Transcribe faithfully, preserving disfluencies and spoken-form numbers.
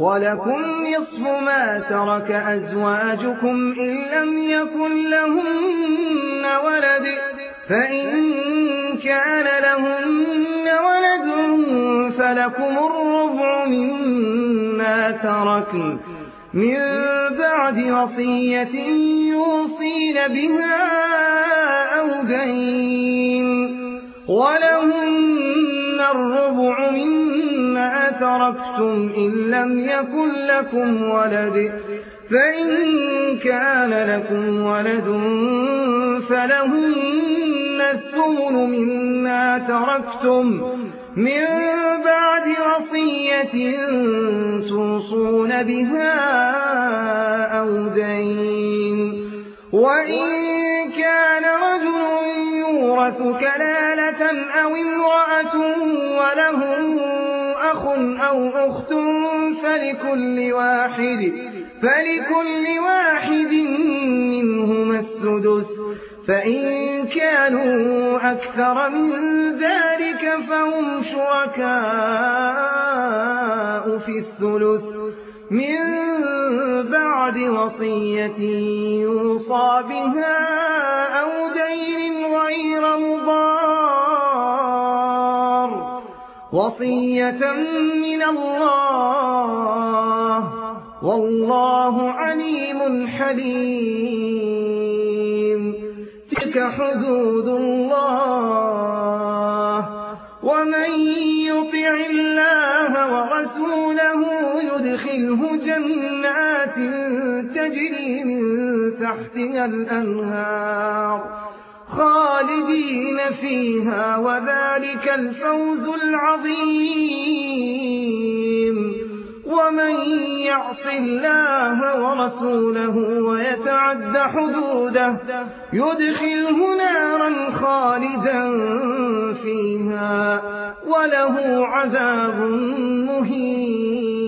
ولكم نصف ما ترك أزواجكم إن لم يكن لهن ولد فإن كان لهن ولد فلكم الربع مما تركن من بعد وصية يوصين بها أو دين ولهن الربع مما تركتم إن لم يكن لكم ولد فإن كان لكم ولد فلهن الثمن مما تركتم من بعد وصية توصون بها أو دين وإن كان رجل يورث كلالة أو امرأة وله أخ أو أخت فلكل واحد فلكل واحد منهما السدس فإن كانوا أكثر من ذلك فهم شركاء في الثلث من بعد وصية يوصى بها أو دين غير مضار وصية من الله والله عليم حليم تلك حدود الله ومن يطع الله ورسوله يدخله جنات تجري من تحتها الأنهار خالدين فيها وذلك الفوز العظيم ومن يعص الله ورسوله ويتعد حدوده يدخله نارا خالدا فيها وله عذاب مهين